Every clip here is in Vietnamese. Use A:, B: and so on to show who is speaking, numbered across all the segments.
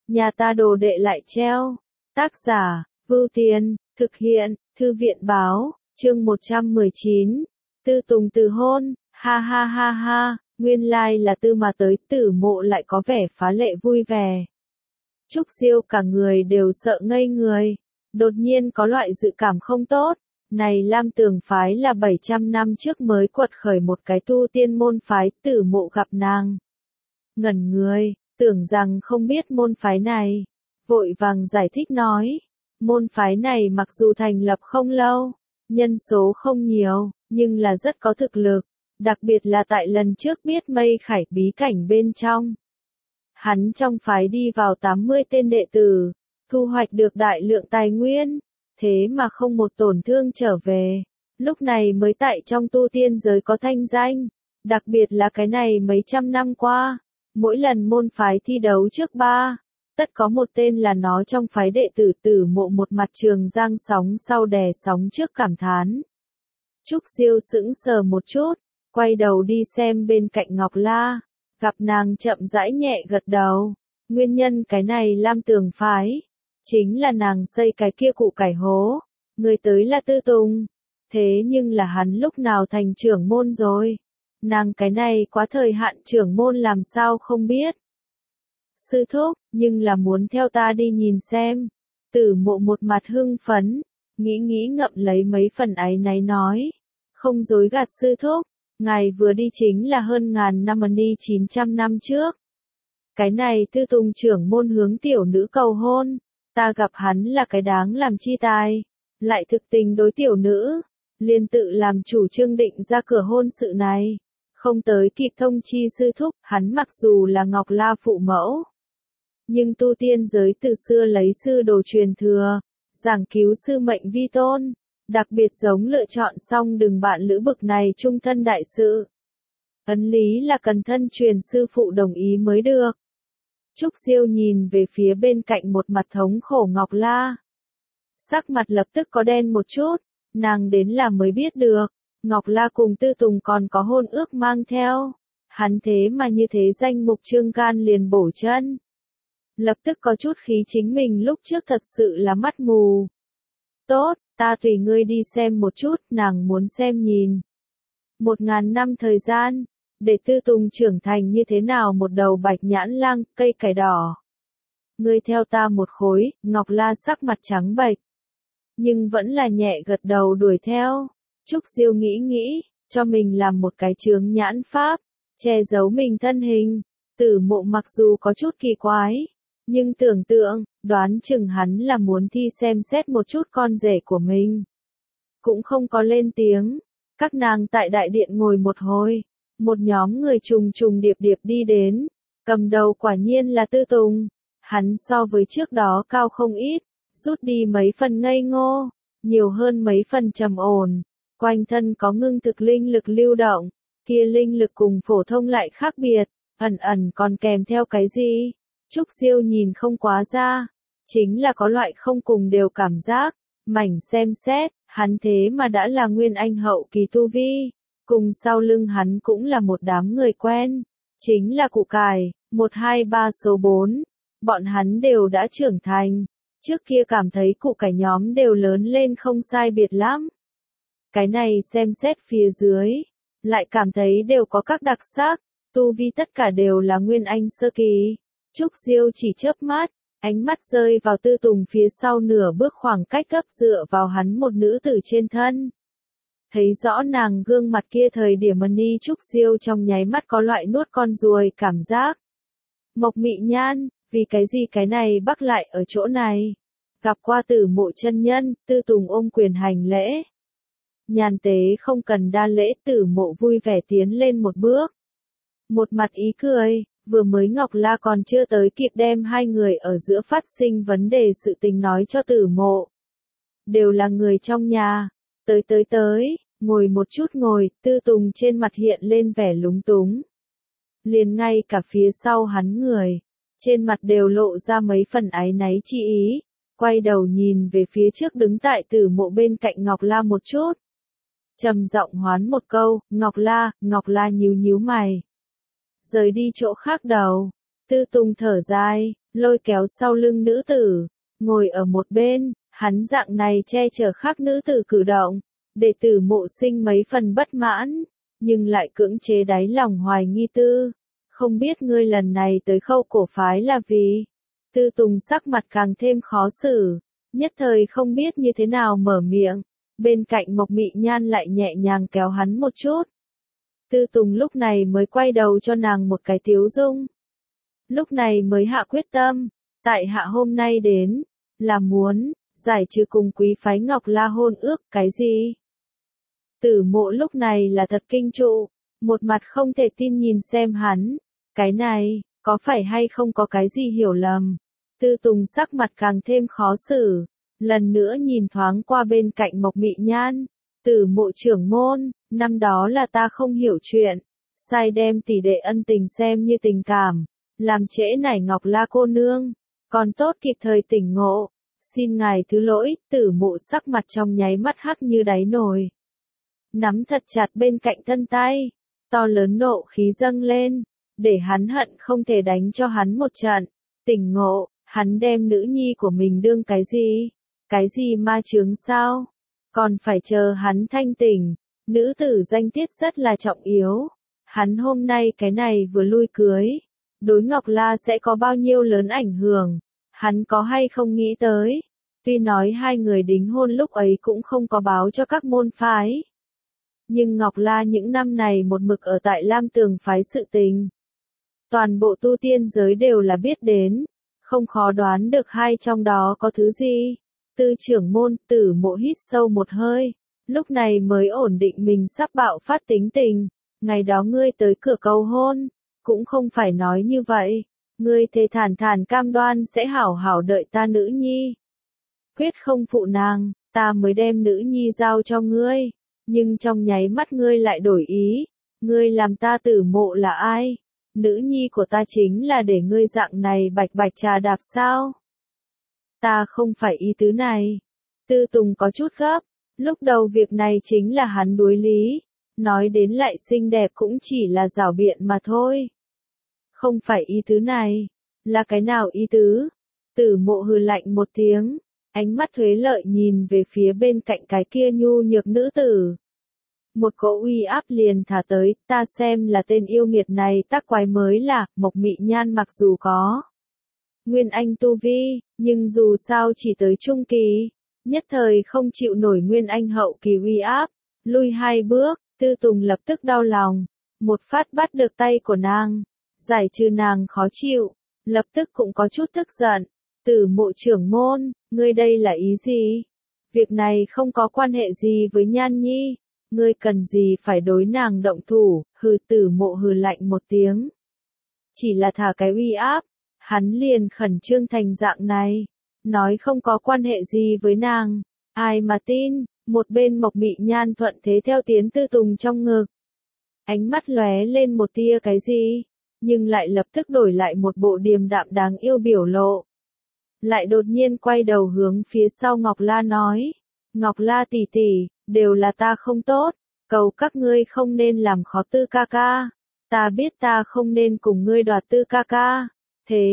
A: nhà ta đồ đệ lại treo. Tác giả, Vưu Tiên, thực hiện, Thư viện báo, chương 119. Tư Tùng từ hôn, ha ha ha ha, nguyên lai là Tư mà tới, Tử Mộ lại có vẻ phá lệ vui vẻ. Trúc Siêu cả người đều sợ ngây người, đột nhiên có loại dự cảm không tốt. Này Lam Tường phái là 700 năm trước mới quật khởi một cái tu tiên môn phái, Tử Mộ gặp nàng. Ngẩn người, tưởng rằng không biết môn phái này. Vội vàng giải thích nói, môn phái này mặc dù thành lập không lâu, nhân số không nhiều, nhưng là rất có thực lực, đặc biệt là tại lần trước biết Mây Khải bí cảnh bên trong. Hắn trong phái đi vào 80 tên đệ tử, thu hoạch được đại lượng tài nguyên, thế mà không một tổn thương trở về, lúc này mới tại trong tu tiên giới có thanh danh, đặc biệt là cái này mấy trăm năm qua, mỗi lần môn phái thi đấu trước ba, tất có một tên là nó trong phái đệ tử. Tử Mộ một mặt trường giang sóng sau đè sóng trước cảm thán. Trúc Siêu sững sờ một chút, quay đầu đi xem bên cạnh Ngọc La, gặp nàng chậm rãi nhẹ gật đầu. Nguyên nhân cái này Lam Tường phái, chính là nàng xây cái kia cụ cải hố, người tới là Tư Tùng. Thế nhưng là hắn lúc nào thành trưởng môn rồi? Nàng cái này quá thời hạn trưởng môn làm sao không biết? Sư thúc, nhưng là muốn theo ta đi nhìn xem. Tử Mộ một mặt hưng phấn, nghĩ ngậm lấy mấy phần áy náy nói. Không dối gạt sư thúc, ngài vừa đi chính là hơn ngàn năm đi 900 năm trước. Cái này Tư Tùng trưởng môn hướng tiểu nữ cầu hôn, ta gặp hắn là cái đáng làm chi tài, lại thực tình đối tiểu nữ, liền tự làm chủ trương định ra cửa hôn sự này. Không tới kịp thông chi sư thúc, hắn mặc dù là Ngọc La phụ mẫu, nhưng tu tiên giới từ xưa lấy sư đồ truyền thừa, giảng cứu sư mệnh vi tôn, đặc biệt giống lựa chọn xong đường bạn lữ bực này trung thân đại sự. Ấn lý là cần thân truyền sư phụ đồng ý mới được. Trúc Siêu nhìn về phía bên cạnh một mặt thống khổ Ngọc La. Sắc mặt lập tức có đen một chút, nàng đến là mới biết được. Ngọc La cùng Tư Tùng còn có hôn ước mang theo, hắn thế mà như thế danh mục trương can liền bổ chân. Lập tức có chút khí chính mình lúc trước thật sự là mắt mù. Tốt, ta tùy ngươi đi xem một chút, nàng muốn xem nhìn. 1000 năm thời gian, để Tư Tùng trưởng thành như thế nào một đầu bạch nhãn lang, cây cải đỏ. Ngươi theo ta một khối, Ngọc La sắc mặt trắng bệch, nhưng vẫn là nhẹ gật đầu đuổi theo. Trúc Siêu nghĩ, cho mình làm một cái chướng nhãn pháp, che giấu mình thân hình. Tử Mộ mặc dù có chút kỳ quái, nhưng tưởng tượng, đoán chừng hắn là muốn thi xem xét một chút con rể của mình. Cũng không có lên tiếng, các nàng tại đại điện ngồi một hồi, một nhóm người trùng điệp đi đến, cầm đầu quả nhiên là Tư Tùng. Hắn so với trước đó cao không ít, rút đi mấy phần ngây ngô, nhiều hơn mấy phần trầm ổn. Quanh thân có ngưng thực linh lực lưu động, kia linh lực cùng phổ thông lại khác biệt, ẩn còn kèm theo cái gì? Trúc Siêu nhìn không quá ra, chính là có loại không cùng đều cảm giác, mảnh xem xét, hắn thế mà đã là nguyên anh hậu kỳ tu vi, cùng sau lưng hắn cũng là một đám người quen, chính là cụ cải, 1, 2, 3 số 4, bọn hắn đều đã trưởng thành, trước kia cảm thấy cụ cải nhóm đều lớn lên không sai biệt lắm. Cái này xem xét phía dưới, lại cảm thấy đều có các đặc sắc, tu vi tất cả đều là nguyên anh sơ kỳ. Trúc Siêu chỉ chớp mắt, ánh mắt rơi vào Tư Tùng phía sau nửa bước khoảng cách gấp dựa vào hắn một nữ tử trên thân. Thấy rõ nàng gương mặt kia thời điểm ni Trúc Siêu trong nháy mắt có loại nuốt con ruồi cảm giác. Mộc Mị Nhan, vì cái gì cái này bắc lại ở chỗ này? Gặp qua Tử Mộ chân nhân, Tư Tùng ôm quyền hành lễ. Nhàn tế không cần đa lễ, Tử Mộ vui vẻ tiến lên một bước. Một mặt ý cười, vừa mới Ngọc La còn chưa tới kịp đem hai người ở giữa phát sinh vấn đề sự tình nói cho Tử Mộ. Đều là người trong nhà, tới, ngồi một chút ngồi, Tư Tùng trên mặt hiện lên vẻ lúng túng. Liền ngay cả phía sau hắn người, trên mặt đều lộ ra mấy phần áy náy chi ý, quay đầu nhìn về phía trước đứng tại Tử Mộ bên cạnh Ngọc La một chút. Trầm giọng hoán một câu, Ngọc La nhíu mày. Rời đi chỗ khác đầu, Tư Tùng thở dài, lôi kéo sau lưng nữ tử, ngồi ở một bên, hắn dạng này che chở khác nữ tử cử động, để Tử Mộ sinh mấy phần bất mãn, nhưng lại cưỡng chế đáy lòng hoài nghi Tư. Không biết ngươi lần này tới Khâu cổ phái là vì? Tư Tùng sắc mặt càng thêm khó xử, nhất thời không biết như thế nào mở miệng, bên cạnh Mộc Mị Nhan lại nhẹ nhàng kéo hắn một chút. Tư Tùng lúc này mới quay đầu cho nàng một cái tiếu dung. Lúc này mới hạ quyết tâm, tại hạ hôm nay đến, là muốn, giải trừ cùng quý phái Ngọc La hôn ước, cái gì? Tử Mộ lúc này là thật kinh trụ, một mặt không thể tin nhìn xem hắn, cái này, có phải hay không có cái gì hiểu lầm? Tư Tùng sắc mặt càng thêm khó xử, lần nữa nhìn thoáng qua bên cạnh Mộc Mị Nhan, Tử Mộ trưởng môn, năm đó là ta không hiểu chuyện, sai đem tỷ đệ ân tình xem như tình cảm, làm trễ nải Ngọc La cô nương, còn tốt kịp thời tỉnh ngộ, xin ngài thứ lỗi. Tử Mộ sắc mặt trong nháy mắt hắc như đáy nồi, nắm thật chặt bên cạnh thân tay, to lớn nộ khí dâng lên, để hắn hận không thể đánh cho hắn một trận. Tỉnh ngộ, hắn đem nữ nhi của mình đương cái gì? Cái gì ma chướng sao? Còn phải chờ hắn thanh tỉnh, nữ tử danh tiết rất là trọng yếu. Hắn hôm nay cái này vừa lui cưới, đối Ngọc La sẽ có bao nhiêu lớn ảnh hưởng, hắn có hay không nghĩ tới. Tuy nói hai người đính hôn lúc ấy cũng không có báo cho các môn phái, nhưng Ngọc La những năm này một mực ở tại Lam Tường phái sự tình, toàn bộ tu tiên giới đều là biết đến, không khó đoán được hai trong đó có thứ gì. Tư trưởng môn. Tử Mộ hít sâu một hơi, lúc này mới ổn định mình sắp bạo phát tính tình. Ngày đó ngươi tới cửa cầu hôn, cũng không phải nói như vậy, ngươi thề thản thản cam đoan sẽ hảo hảo đợi ta nữ nhi, quyết không phụ nàng, ta mới đem nữ nhi giao cho ngươi, nhưng trong nháy mắt ngươi lại đổi ý, ngươi làm ta Tử Mộ là ai? Nữ nhi của ta chính là để ngươi dạng này bạch bạch trà đạp sao? Ta không phải ý tứ này. Tư Tùng có chút gấp, lúc đầu việc này chính là hắn đối lý, nói đến lại xinh đẹp cũng chỉ là giảo biện mà thôi. Không phải ý tứ này, là cái nào ý tứ? Tử Mộ hừ lạnh một tiếng, ánh mắt thuế lợi nhìn về phía bên cạnh cái kia nhu nhược nữ tử. Một cỗ uy áp liền thả tới, ta xem là tên yêu nghiệt này tác quái mới là. Mộc Mị Nhan mặc dù có Nguyên Anh tu vi, nhưng dù sao chỉ tới trung kỳ, nhất thời không chịu nổi Nguyên Anh hậu kỳ uy áp, lui hai bước. Tư Tùng lập tức đau lòng, một phát bắt được tay của nàng, giải trừ nàng khó chịu, lập tức cũng có chút tức giận. Tử Mộ trưởng môn, ngươi đây là ý gì? Việc này không có quan hệ gì với Nhan Nhi, ngươi cần gì phải đối nàng động thủ? Hừ. Tử Mộ hừ lạnh một tiếng, chỉ là thả cái uy áp, hắn liền khẩn trương thành dạng này, nói không có quan hệ gì với nàng, ai mà tin. Một bên Mộc Mị Nhan thuận thế theo tiến Tư Tùng trong ngực, ánh mắt lóe lên một tia cái gì, nhưng lại lập tức đổi lại một bộ điềm đạm đáng yêu biểu lộ, lại đột nhiên quay đầu hướng phía sau Ngọc La nói, Ngọc La tỷ tỷ, đều là ta không tốt, cầu các ngươi không nên làm khó Tư ca ca, ta biết ta không nên cùng ngươi đoạt Tư ca ca, thế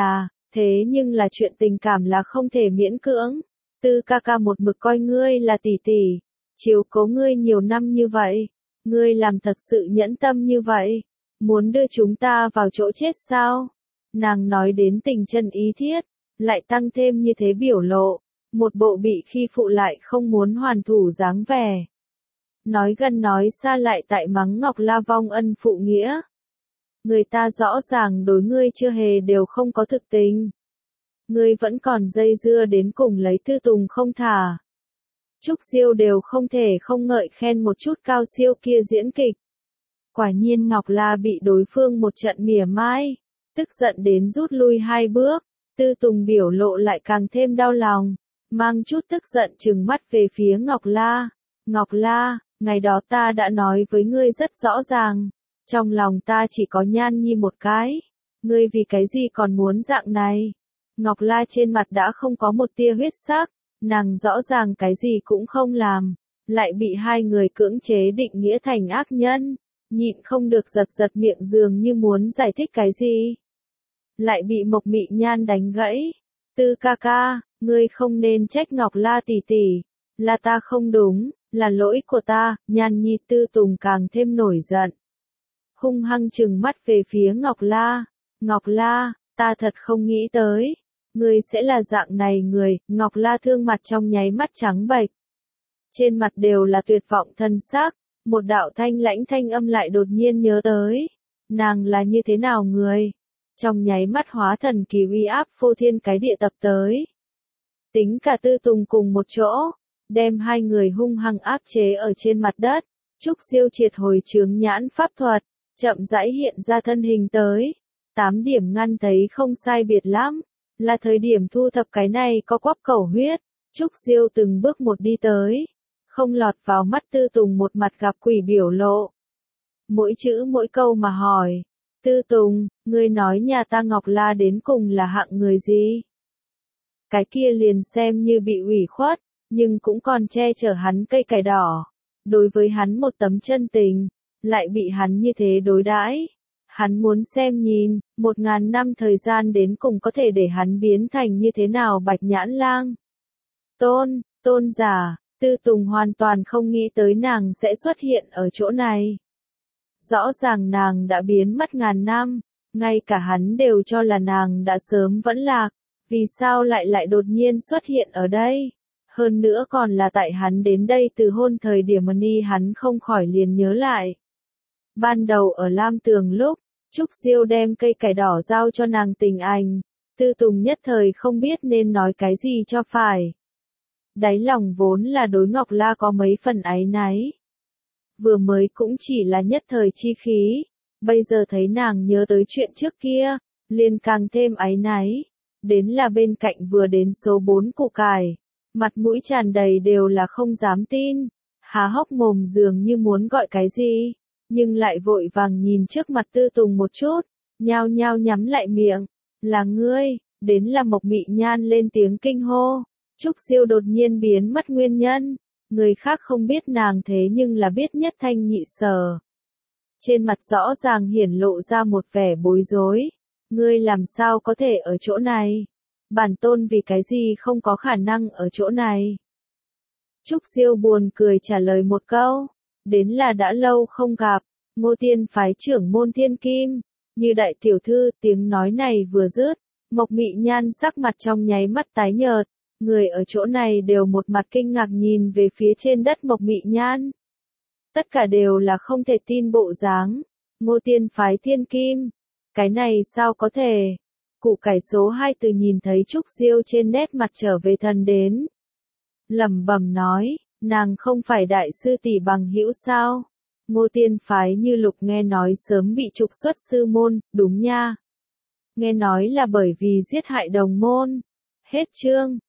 A: nhưng là chuyện tình cảm là không thể miễn cưỡng. Tư ca ca một mực coi ngươi là tỷ tỷ, chiếu cố ngươi nhiều năm như vậy, ngươi làm thật sự nhẫn tâm như vậy, muốn đưa chúng ta vào chỗ chết sao? Nàng nói đến tình chân ý thiết, lại tăng thêm như thế biểu lộ, một bộ bị khi phụ lại không muốn hoàn thủ dáng vẻ. Nói gần nói xa lại tại mắng Ngọc La vong ân phụ nghĩa. Người ta rõ ràng đối ngươi chưa hề đều không có thực tình, ngươi vẫn còn dây dưa đến cùng lấy Tư Tùng không thả. Trúc Siêu đều không thể không ngợi khen một chút Cao Siêu kia diễn kịch. Quả nhiên Ngọc La bị đối phương một trận mỉa mai, tức giận đến rút lui hai bước. Tư Tùng biểu lộ lại càng thêm đau lòng, mang chút tức giận trừng mắt về phía Ngọc La. Ngọc La, ngày đó ta đã nói với ngươi rất rõ ràng, trong lòng ta chỉ có Nhan Nhi một cái, ngươi vì cái gì còn muốn dạng này? Ngọc La trên mặt đã không có một tia huyết sắc, nàng rõ ràng cái gì cũng không làm, lại bị hai người cưỡng chế định nghĩa thành ác nhân, nhịn không được giật giật miệng dường như muốn giải thích cái gì. lại bị Mộc Mị Nhan đánh gãy. Tư ca ca, ngươi không nên trách Ngọc La tỷ tỷ, là ta không đúng, là lỗi của ta. Nhan Nhi Tư Tùng càng thêm nổi giận, hung hăng trừng mắt về phía Ngọc La. Ngọc La, ta thật không nghĩ tới, ngươi sẽ là dạng này người. Ngọc La thương mặt trong nháy mắt trắng bệch, trên mặt đều là tuyệt vọng thân xác. Một đạo thanh lãnh thanh âm lại đột nhiên nhớ tới, nàng là như thế nào người, trong nháy mắt hóa thần kỳ uy áp phô thiên cái địa tập tới. Tính cả Tư Tùng cùng một chỗ, đem hai người hung hăng áp chế ở trên mặt đất. Trúc Siêu triệt hồi chướng nhãn pháp thuật, chậm rãi hiện ra thân hình tới. 8 điểm ngăn thấy không sai biệt lắm, là thời điểm thu thập cái này có quắp cẩu huyết. Trúc Siêu từng bước một đi tới, không lọt vào mắt Tư Tùng một mặt gặp quỷ biểu lộ. Mỗi chữ mỗi câu mà hỏi, Tư Tùng, ngươi nói nhà ta Ngọc La đến cùng là hạng người gì? Cái kia liền xem như bị ủy khuất, nhưng cũng còn che chở hắn cây cải đỏ. Đối với hắn một tấm chân tình, lại bị hắn như thế đối đãi. Hắn muốn xem nhìn, 1000 năm thời gian đến cùng có thể để hắn biến thành như thế nào Bạch Nhãn Lang. Tôn giả, Tư Tùng hoàn toàn không nghĩ tới nàng sẽ xuất hiện ở chỗ này. Rõ ràng nàng đã biến mất ngàn năm, ngay cả hắn đều cho là nàng đã sớm vẫn lạc, vì sao lại đột nhiên xuất hiện ở đây? Hơn nữa còn là tại hắn đến đây từ hôn thời điểm ni hắn không khỏi liền nhớ lại. Ban đầu ở Lam Tường lúc, Trúc Siêu đem cây cải đỏ giao cho nàng Tình Anh, Tư Tùng nhất thời không biết nên nói cái gì cho phải. Đáy lòng vốn là đối Ngọc La có mấy phần áy náy. Vừa mới cũng chỉ là nhất thời chi khí, bây giờ thấy nàng nhớ tới chuyện trước kia, liền càng thêm áy náy. Đến là bên cạnh vừa đến số 4 củ cải, mặt mũi tràn đầy đều là không dám tin, há hốc mồm dường như muốn gọi cái gì, nhưng lại vội vàng nhìn trước mặt Tư Tùng một chút, nhao nhao nhắm lại miệng. Là ngươi? Đến là Mộc Mị Nhan lên tiếng kinh hô. Trúc Siêu đột nhiên biến mất nguyên nhân, người khác không biết nàng thế nhưng là biết nhất thanh nhị sở. Trên mặt rõ ràng hiển lộ ra một vẻ bối rối. Ngươi làm sao có thể ở chỗ này? Bản tôn vì cái gì không có khả năng ở chỗ này? Trúc Siêu buồn cười trả lời một câu. Đến là đã lâu không gặp, Ngô Tiên phái trưởng môn Thiên Kim, như đại tiểu thư. Tiếng nói này vừa dứt, Mộc Mị Nhan sắc mặt trong nháy mắt tái nhợt. Người ở chỗ này đều một mặt kinh ngạc nhìn về phía trên đất Mộc Mị Nhan. Tất cả đều là không thể tin bộ dáng. Ngô Tiên phái Thiên Kim, cái này sao có thể? Củ cải số 2 từ nhìn thấy Trúc Siêu trên nét mặt trở về thần đến. Lẩm bẩm nói, nàng không phải đại sư tỷ bằng hữu sao? Ngô Tiên phái Như Lục nghe nói sớm bị trục xuất sư môn, đúng nha. Nghe nói là bởi vì giết hại đồng môn. Hết chương.